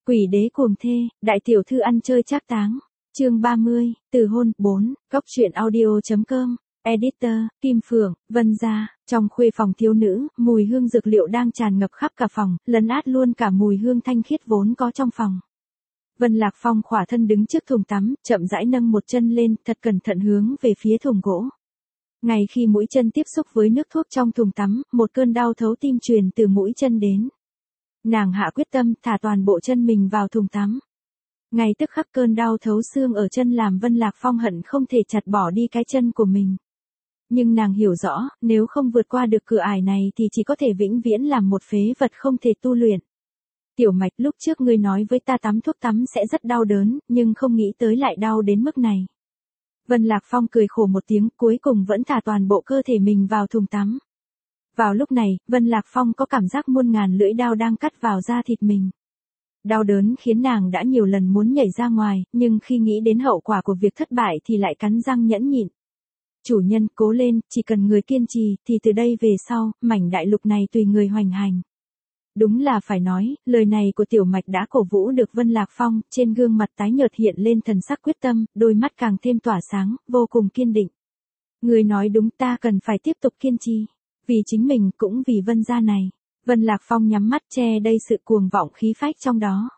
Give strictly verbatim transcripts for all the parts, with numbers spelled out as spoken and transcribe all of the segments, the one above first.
Quỷ đế cuồng thê, đại tiểu thư ăn chơi trác táng. Chương ba mươi, từ hôn, bốn, góc truyện audio.com, editor, Kim Phượng, Vân Gia. Trong khuê phòng thiếu nữ, mùi hương dược liệu đang tràn ngập khắp cả phòng, lấn át luôn cả mùi hương thanh khiết vốn có trong phòng. Vân Lạc Phong khỏa thân đứng trước thùng tắm, chậm rãi nâng một chân lên, thật cẩn thận hướng về phía thùng gỗ. Ngay khi mũi chân tiếp xúc với nước thuốc trong thùng tắm, một cơn đau thấu tim truyền từ mũi chân đến. Nàng hạ quyết tâm thả toàn bộ chân mình vào thùng tắm. Ngay tức khắc cơn đau thấu xương ở chân làm Vân Lạc Phong hận không thể chặt bỏ đi cái chân của mình. Nhưng nàng hiểu rõ, nếu không vượt qua được cửa ải này thì chỉ có thể vĩnh viễn làm một phế vật không thể tu luyện. Tiểu Mạch, lúc trước ngươi nói với ta tắm thuốc tắm sẽ rất đau đớn, nhưng không nghĩ tới lại đau đến mức này. Vân Lạc Phong cười khổ một tiếng, cuối cùng vẫn thả toàn bộ cơ thể mình vào thùng tắm. Vào lúc này, Vân Lạc Phong có cảm giác muôn ngàn lưỡi dao đang cắt vào da thịt mình. Đau đớn khiến nàng đã nhiều lần muốn nhảy ra ngoài, nhưng khi nghĩ đến hậu quả của việc thất bại thì lại cắn răng nhẫn nhịn. Chủ nhân, cố lên, chỉ cần người kiên trì, thì từ đây về sau, mảnh đại lục này tùy người hoành hành. Đúng là phải nói, lời này của Tiểu Mạch đã cổ vũ được Vân Lạc Phong, trên gương mặt tái nhợt hiện lên thần sắc quyết tâm, đôi mắt càng thêm tỏa sáng, vô cùng kiên định. Người nói đúng, ta cần phải tiếp tục kiên trì. Vì chính mình, cũng vì Vân gia này. Vân Lạc Phong nhắm mắt che đây sự cuồng vọng khí phách trong đó.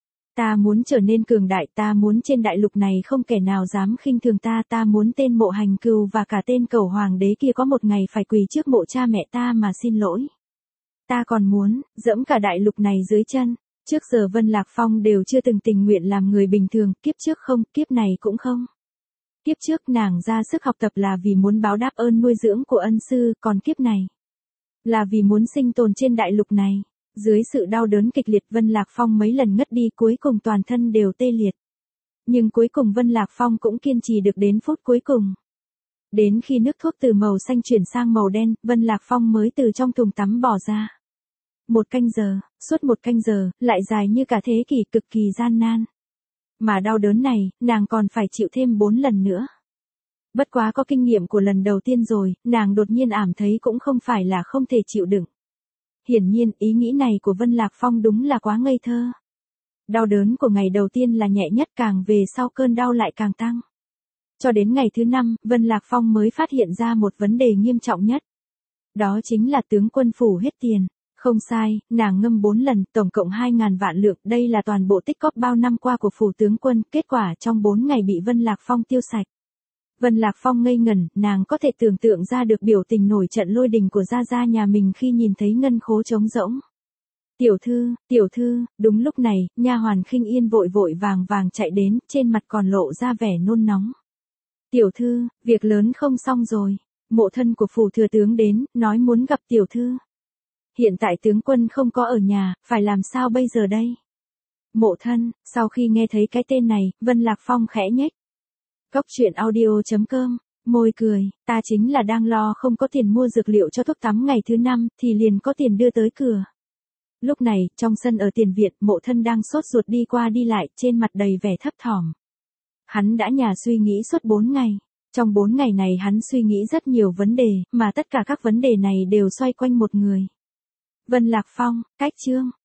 Ta muốn trở nên cường đại, ta muốn trên đại lục này không kẻ nào dám khinh thường ta, ta muốn tên Mộ Hành Cừu và cả tên Cẩu Hoàng đế kia có một ngày phải quỳ trước mộ cha mẹ ta mà xin lỗi. Ta còn muốn, dẫm cả đại lục này dưới chân. Trước giờ Vân Lạc Phong đều chưa từng tình nguyện làm người bình thường, kiếp trước không, kiếp này cũng không. Kiếp trước nàng ra sức học tập là vì muốn báo đáp ơn nuôi dưỡng của ân sư, còn kiếp này là vì muốn sinh tồn trên đại lục này. Dưới sự đau đớn kịch liệt Vân Lạc Phong mấy lần ngất đi, cuối cùng toàn thân đều tê liệt. Nhưng cuối cùng Vân Lạc Phong cũng kiên trì được đến phút cuối cùng. Đến khi nước thuốc từ màu xanh chuyển sang màu đen, Vân Lạc Phong mới từ trong thùng tắm bỏ ra. Một canh giờ, suốt một canh giờ, lại dài như cả thế kỷ, cực kỳ gian nan. Mà đau đớn này, nàng còn phải chịu thêm bốn lần nữa. Bất quá có kinh nghiệm của lần đầu tiên rồi, nàng đột nhiên ảm thấy cũng không phải là không thể chịu đựng. Hiển nhiên, ý nghĩ này của Vân Lạc Phong đúng là quá ngây thơ. Đau đớn của ngày đầu tiên là nhẹ nhất, càng về sau cơn đau lại càng tăng. Cho đến ngày thứ năm, Vân Lạc Phong mới phát hiện ra một vấn đề nghiêm trọng nhất. Đó chính là tướng quân phủ hết tiền. Không sai, nàng ngâm bốn lần, tổng cộng hai ngàn vạn lượng, đây là toàn bộ tích cóp bao năm qua của phủ tướng quân, kết quả trong bốn ngày bị Vân Lạc Phong tiêu sạch. Vân Lạc Phong ngây ngẩn, nàng có thể tưởng tượng ra được biểu tình nổi trận lôi đình của gia gia nhà mình khi nhìn thấy ngân khố trống rỗng. Tiểu thư, tiểu thư, đúng lúc này, nha hoàn Khinh Yên vội vội vàng vàng chạy đến, trên mặt còn lộ ra vẻ nôn nóng. Tiểu thư, việc lớn không xong rồi, mộ thân của phủ thừa tướng đến, nói muốn gặp tiểu thư. Hiện tại tướng quân không có ở nhà, phải làm sao bây giờ đây? Mộ thân, sau khi nghe thấy cái tên này, Vân Lạc Phong khẽ nhếch. Góc truyện audio.com, môi cười, ta chính là đang lo không có tiền mua dược liệu cho thuốc tắm ngày thứ năm, thì liền có tiền đưa tới cửa. Lúc này, trong sân ở tiền viện, mộ thân đang sốt ruột đi qua đi lại, trên mặt đầy vẻ thấp thỏm. Hắn đã nhả suy nghĩ suốt bốn ngày. Trong bốn ngày này hắn suy nghĩ rất nhiều vấn đề, mà tất cả các vấn đề này đều xoay quanh một người. Vân Lạc Phong, cách chương.